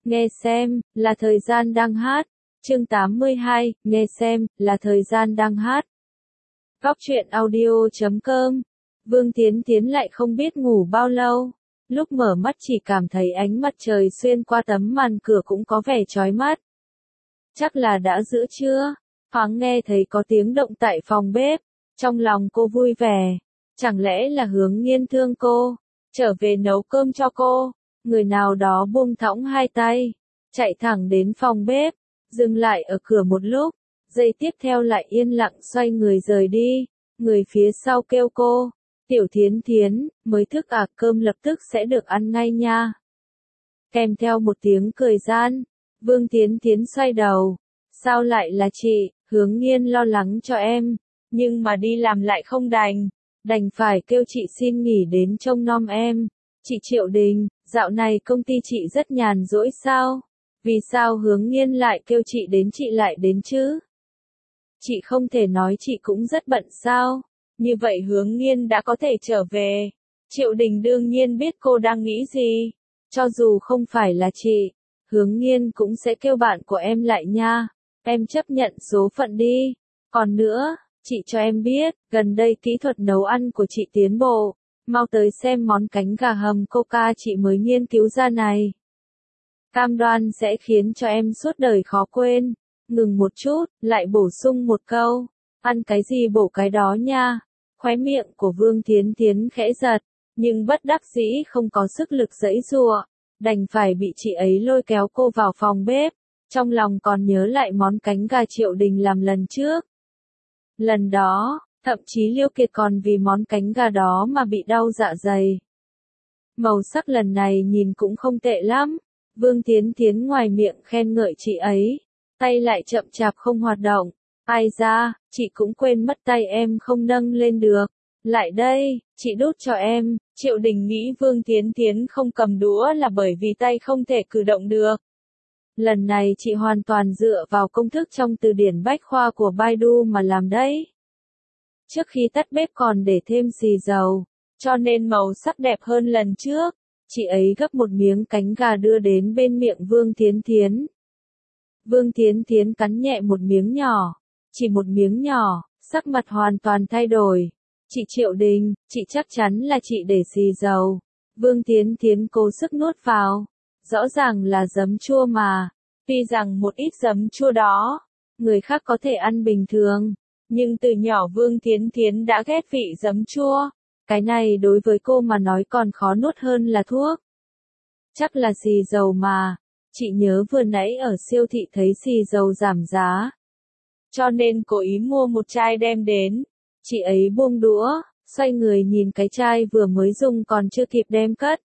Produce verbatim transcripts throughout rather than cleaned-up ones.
nghe xem, là thời gian đang hát. Chương tám mươi hai, nghe xem, là thời gian đang hát. Góc truyện audio chấm com. Vương Tiến Tiến lại không biết ngủ bao lâu. Lúc mở mắt chỉ cảm thấy ánh mặt trời xuyên qua tấm màn cửa cũng có vẻ chói mắt. Chắc là đã giữa trưa. Thoáng nghe thấy có tiếng động tại phòng bếp. Trong lòng cô vui vẻ. Chẳng lẽ là Hướng Nghiên thương cô, trở về nấu cơm cho cô. Người nào đó buông thõng hai tay, chạy thẳng đến phòng bếp, dừng lại ở cửa một lúc, giây tiếp theo lại yên lặng xoay người rời đi. Người phía sau kêu cô, Tiểu Thiến Thiến, mới thức à, cơm lập tức sẽ được ăn ngay nha. Kèm theo một tiếng cười gian, Vương Tiến Tiến xoay đầu, sao lại là chị? Hướng Nghiên lo lắng cho em, nhưng mà đi làm lại không đành, đành phải kêu chị xin nghỉ đến trông nom em. Chị Triệu Đình, dạo này công ty chị rất nhàn rỗi sao? Vì sao Hướng Nghiên lại kêu chị đến chị lại đến chứ? Chị không thể nói chị cũng rất bận sao? Như vậy Hướng Nghiên đã có thể trở về. Triệu Đình đương nhiên biết cô đang nghĩ gì. Cho dù không phải là chị, Hướng Nghiên cũng sẽ kêu bạn của em lại nha. Em chấp nhận số phận đi. Còn nữa, chị cho em biết, gần đây kỹ thuật nấu ăn của chị tiến bộ. Mau tới xem món cánh gà hầm coca chị mới nghiên cứu ra này. Cam đoan sẽ khiến cho em suốt đời khó quên. Ngừng một chút, lại bổ sung một câu. Ăn cái gì bổ cái đó nha. Khóe miệng của Vương Tiến Tiến khẽ giật, nhưng bất đắc dĩ không có sức lực giãy giụa, đành phải bị chị ấy lôi kéo cô vào phòng bếp. Trong lòng còn nhớ lại món cánh gà Triệu Đình làm lần trước. Lần đó, thậm chí Liêu Kiệt còn vì món cánh gà đó mà bị đau dạ dày. Màu sắc lần này nhìn cũng không tệ lắm. Vương Tiến Tiến ngoài miệng khen ngợi chị ấy, tay lại chậm chạp không hoạt động. Ai ra, chị cũng quên mất tay em không nâng lên được. Lại đây, chị đút cho em. Triệu Đình nghĩ Vương Tiến Tiến không cầm đũa là bởi vì tay không thể cử động được. Lần này chị hoàn toàn dựa vào công thức trong từ điển bách khoa của Baidu mà làm đấy. Trước khi tắt bếp còn để thêm xì dầu, cho nên màu sắc đẹp hơn lần trước. Chị ấy gấp một miếng cánh gà đưa đến bên miệng Vương Tiến Tiến. Vương Tiến Tiến cắn nhẹ một miếng nhỏ, chỉ một miếng nhỏ, sắc mặt hoàn toàn thay đổi. Chị Triệu Đình, chị chắc chắn là chị để xì dầu. Vương Tiến Tiến cố sức nuốt vào. Rõ ràng là giấm chua mà. Tuy rằng một ít giấm chua đó, người khác có thể ăn bình thường. Nhưng từ nhỏ Vương Tiến Tiến đã ghét vị giấm chua. Cái này đối với cô mà nói còn khó nuốt hơn là thuốc. Chắc là xì dầu mà. Chị nhớ vừa nãy ở siêu thị thấy xì dầu giảm giá. Cho nên cố ý mua một chai đem đến. Chị ấy buông đũa, xoay người nhìn cái chai vừa mới dùng còn chưa kịp đem cất.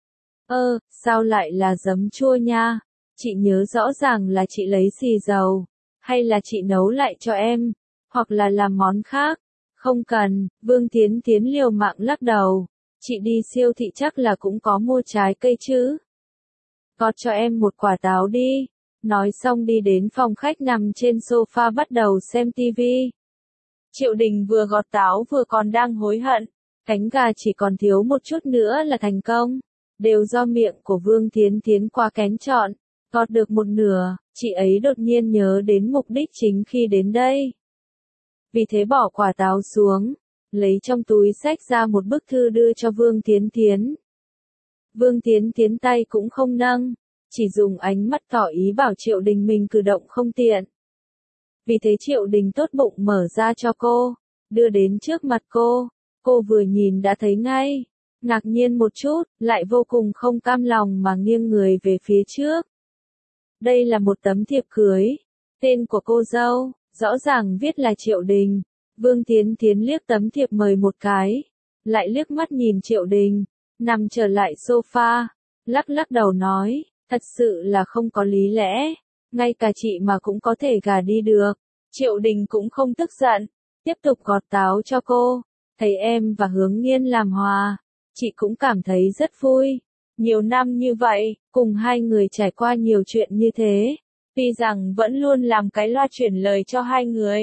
Ơ, sao lại là giấm chua nha? Chị nhớ rõ ràng là chị lấy xì dầu. Hay là chị nấu lại cho em? Hoặc là làm món khác? Không cần, Vương Tiến Tiến liều mạng lắc đầu. Chị đi siêu thị chắc là cũng có mua trái cây chứ. Gọt cho em một quả táo đi. Nói xong đi đến phòng khách nằm trên sofa bắt đầu xem tivi. Triệu Đình vừa gọt táo vừa còn đang hối hận. Cánh gà chỉ còn thiếu một chút nữa là thành công. Đều do miệng của Vương Tiến Tiến quá kén chọn. Gọt được một nửa, chị ấy đột nhiên nhớ đến mục đích chính khi đến đây. Vì thế bỏ quả táo xuống, lấy trong túi xách ra một bức thư đưa cho Vương Tiến Tiến. Vương Tiến Tiến tay cũng không nâng, chỉ dùng ánh mắt tỏ ý bảo Triệu Đình mình cử động không tiện. Vì thế Triệu Đình tốt bụng mở ra cho cô, đưa đến trước mặt cô. Cô vừa nhìn đã thấy ngay, ngạc nhiên một chút, lại vô cùng không cam lòng mà nghiêng người về phía trước. Đây là một tấm thiệp cưới, tên của cô dâu, rõ ràng viết là Triệu Đình. Vương Tiến Tiến liếc tấm thiệp mời một cái, lại liếc mắt nhìn Triệu Đình, nằm trở lại sofa, lắc lắc đầu nói, thật sự là không có lý lẽ, ngay cả chị mà cũng có thể gả đi được. Triệu Đình cũng không tức giận, tiếp tục gọt táo cho cô, thấy em và Hướng Nghiên làm hòa, chị cũng cảm thấy rất vui. Nhiều năm như vậy, cùng hai người trải qua nhiều chuyện như thế, tuy rằng vẫn luôn làm cái loa chuyển lời cho hai người,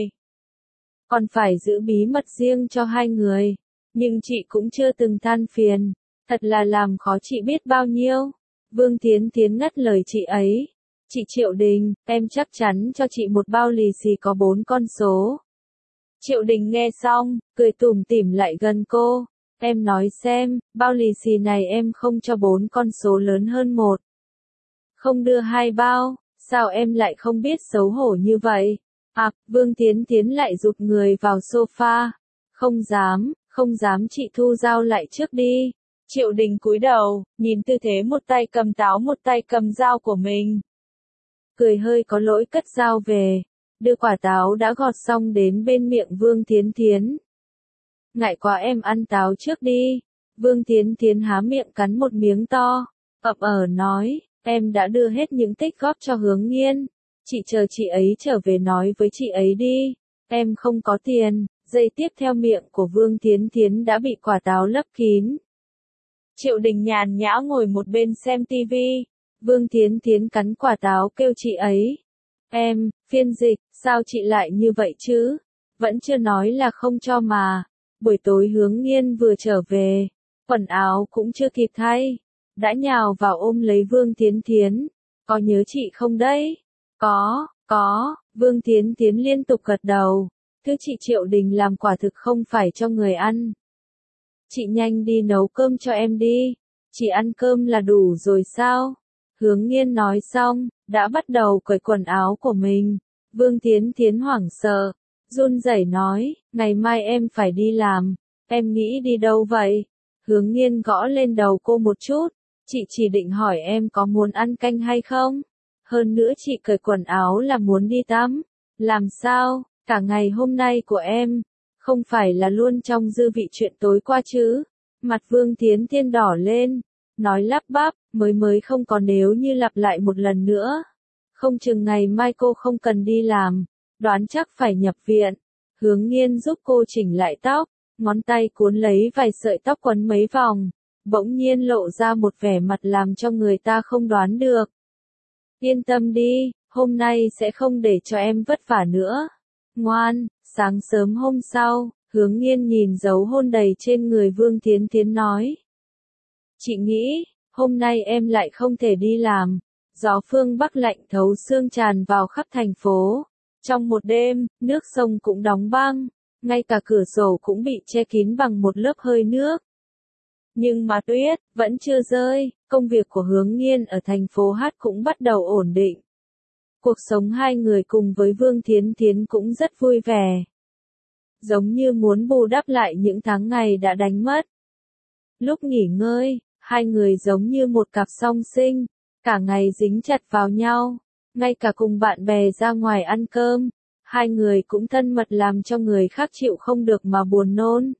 còn phải giữ bí mật riêng cho hai người, nhưng chị cũng chưa từng than phiền, thật là làm khó chị biết bao nhiêu. Vương Thiến Thiến ngắt lời chị ấy. Chị Triệu Đình, em chắc chắn cho chị một bao lì xì có bốn con số. Triệu Đình nghe xong, cười tủm tỉm lại gần cô. Em nói xem, bao lì xì này em không cho bốn con số lớn hơn một. Không đưa hai bao, sao em lại không biết xấu hổ như vậy? À, Vương Thiến Thiến lại rụt người vào sofa. Không dám, không dám, chị thu dao lại trước đi. Triệu Đình cúi đầu, nhìn tư thế một tay cầm táo một tay cầm dao của mình. Cười hơi có lỗi cất dao về, đưa quả táo đã gọt xong đến bên miệng Vương Thiến Thiến. Ngại quá em ăn táo trước đi. Vương Thiến Thiến há miệng cắn một miếng to, ậm ờ nói, em đã đưa hết những tích góp cho Hướng Nghiên. Chị chờ chị ấy trở về nói với chị ấy đi, em không có tiền. Giây tiếp theo miệng của Vương Thiến Thiến đã bị quả táo lấp kín. Triệu Đình nhàn nhã ngồi một bên xem tivi. Vương Thiến Thiến cắn quả táo kêu chị ấy. Em, phiên dịch, sao chị lại như vậy chứ? Vẫn chưa nói là không cho mà. Buổi tối Hướng Nghiên vừa trở về, quần áo cũng chưa kịp thay, đã nhào vào ôm lấy Vương Thiến Thiến. Có nhớ chị không đấy? Có, có, Vương Thiến Thiến liên tục gật đầu. Thứ chị Triệu Đình làm quả thực không phải cho người ăn. Chị nhanh đi nấu cơm cho em đi. Chỉ ăn cơm là đủ rồi sao? Hướng Nghiên nói xong, đã bắt đầu cởi quần áo của mình. Vương Thiến Thiến hoảng sợ, run rẩy nói, ngày mai em phải đi làm. Em nghĩ đi đâu vậy? Hướng Nghiên gõ lên đầu cô một chút. Chị chỉ định hỏi em có muốn ăn canh hay không? Hơn nữa chị cởi quần áo là muốn đi tắm. Làm sao? Cả ngày hôm nay của em, không phải là luôn trong dư vị chuyện tối qua chứ? Mặt Vương Thiến Thiến đỏ lên, nói lắp bắp, mới mới không có nếu như lặp lại một lần nữa. Không chừng ngày mai cô không cần đi làm, đoán chắc phải nhập viện. Hướng Nghiên giúp cô chỉnh lại tóc, ngón tay cuốn lấy vài sợi tóc quấn mấy vòng, bỗng nhiên lộ ra một vẻ mặt làm cho người ta không đoán được. Yên tâm đi, hôm nay sẽ không để cho em vất vả nữa. Ngoan. Sáng sớm hôm sau, Hướng Nghiên nhìn dấu hôn đầy trên người Vương Thiến Thiến nói. Chị nghĩ, hôm nay em lại không thể đi làm. Gió phương Bắc lạnh thấu xương tràn vào khắp thành phố. Trong một đêm, nước sông cũng đóng băng, ngay cả cửa sổ cũng bị che kín bằng một lớp hơi nước. Nhưng mà tuyết vẫn chưa rơi, công việc của Hướng Nghiên ở thành phố Hát cũng bắt đầu ổn định. Cuộc sống hai người cùng với Vương Thiến Thiến cũng rất vui vẻ. Giống như muốn bù đắp lại những tháng ngày đã đánh mất. Lúc nghỉ ngơi, hai người giống như một cặp song sinh, cả ngày dính chặt vào nhau, ngay cả cùng bạn bè ra ngoài ăn cơm, hai người cũng thân mật làm cho người khác chịu không được mà buồn nôn.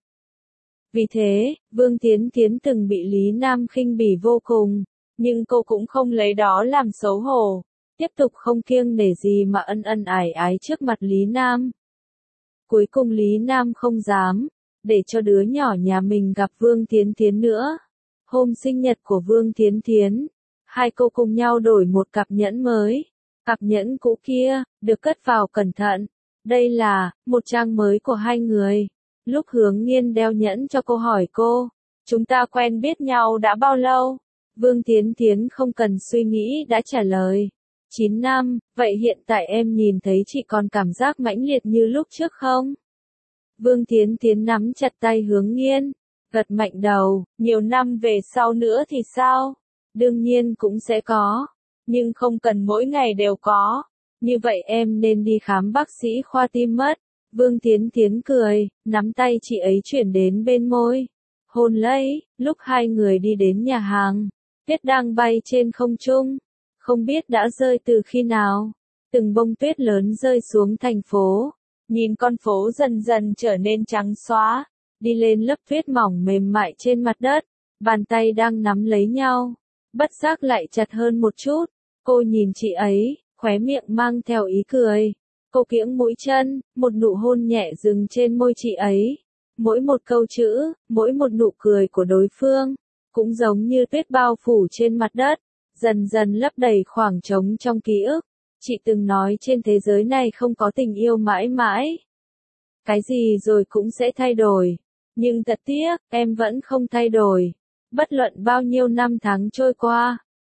Vì thế, Vương Thiến Thiến từng bị Lý Nam khinh bỉ vô cùng, nhưng cô cũng không lấy đó làm xấu hổ, tiếp tục không kiêng nể gì mà ân ân ải ái trước mặt Lý Nam. Cuối cùng Lý Nam không dám, để cho đứa nhỏ nhà mình gặp Vương Thiến Thiến nữa. Hôm sinh nhật của Vương Thiến Thiến, hai cô cùng nhau đổi một cặp nhẫn mới. Cặp nhẫn cũ kia, được cất vào cẩn thận. Đây là, một trang mới của hai người. Lúc Hướng Nghiên đeo nhẫn cho cô hỏi cô, chúng ta quen biết nhau đã bao lâu? Vương Thiến Thiến không cần suy nghĩ đã trả lời. chín năm, vậy hiện tại em nhìn thấy chị còn cảm giác mãnh liệt như lúc trước không? Vương Thiến Thiến nắm chặt tay Hướng Nghiên, gật mạnh đầu, nhiều năm về sau nữa thì sao? Đương nhiên cũng sẽ có, nhưng không cần mỗi ngày đều có. Như vậy em nên đi khám bác sĩ khoa tim mất. Vương Thiến Thiến cười, nắm tay chị ấy chuyển đến bên môi. Hôn lấy, lúc hai người đi đến nhà hàng, tuyết đang bay trên không trung. Không biết đã rơi từ khi nào, từng bông tuyết lớn rơi xuống thành phố. Nhìn con phố dần dần trở nên trắng xóa, đi lên lớp tuyết mỏng mềm mại trên mặt đất, bàn tay đang nắm lấy nhau, bất giác lại chặt hơn một chút. Cô nhìn chị ấy, khóe miệng mang theo ý cười. Cô kiễng mũi chân, một nụ hôn nhẹ dừng trên môi chị ấy. Mỗi một câu chữ, mỗi một nụ cười của đối phương, cũng giống như tuyết bao phủ trên mặt đất, dần dần lấp đầy khoảng trống trong ký ức. Chị từng nói trên thế giới này không có tình yêu mãi mãi. Cái gì rồi cũng sẽ thay đổi. Nhưng thật tiếc, em vẫn không thay đổi. Bất luận bao nhiêu năm tháng trôi qua,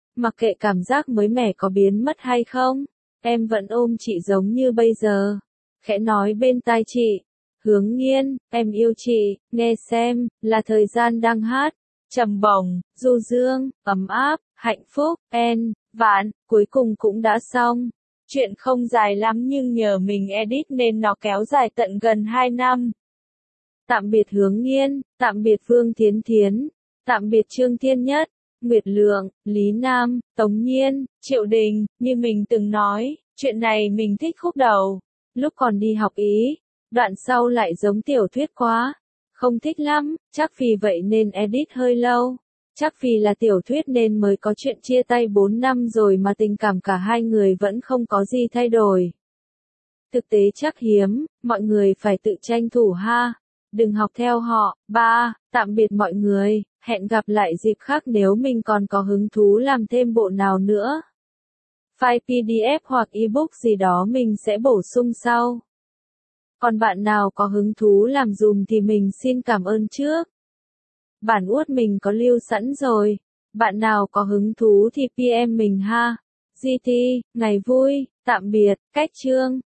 Mặc kệ cảm giác mới mẻ có biến mất hay không, em vẫn ôm chị giống như bây giờ. Khẽ nói bên tai chị, Hướng Nghiên, em yêu chị, nghe xem, là thời gian đang hát. Trầm bổng, du dương, ấm áp, hạnh phúc, en, vạn, cuối cùng cũng đã xong. Chuyện không dài lắm nhưng nhờ mình edit nên nó kéo dài tận gần hai năm. Tạm biệt Hướng Nghiên, tạm biệt Vương Thiến Thiến, tạm biệt Trương Thiên Nhất, Nguyệt Lượng, Lý Nam, Tống Nhiên, Triệu Đình, như mình từng nói, chuyện này mình thích khúc đầu. Lúc còn đi học Ý, đoạn sau lại giống tiểu thuyết quá. Không thích lắm, chắc vì vậy nên edit hơi lâu. Chắc vì là tiểu thuyết nên mới có chuyện chia tay bốn năm rồi mà tình cảm cả hai người vẫn không có gì thay đổi. Thực tế chắc hiếm, mọi người phải tự tranh thủ ha. Đừng học theo họ. Ba. Tạm biệt mọi người, hẹn gặp lại dịp khác nếu mình còn có hứng thú làm thêm bộ nào nữa. File pê đê ép hoặc ebook gì đó mình sẽ bổ sung sau. Còn bạn nào có hứng thú làm dùm thì mình xin cảm ơn trước. Bản uất mình có lưu sẵn rồi. Bạn nào có hứng thú thì pê em mình ha. giê tê, ngày vui, tạm biệt, cách chương.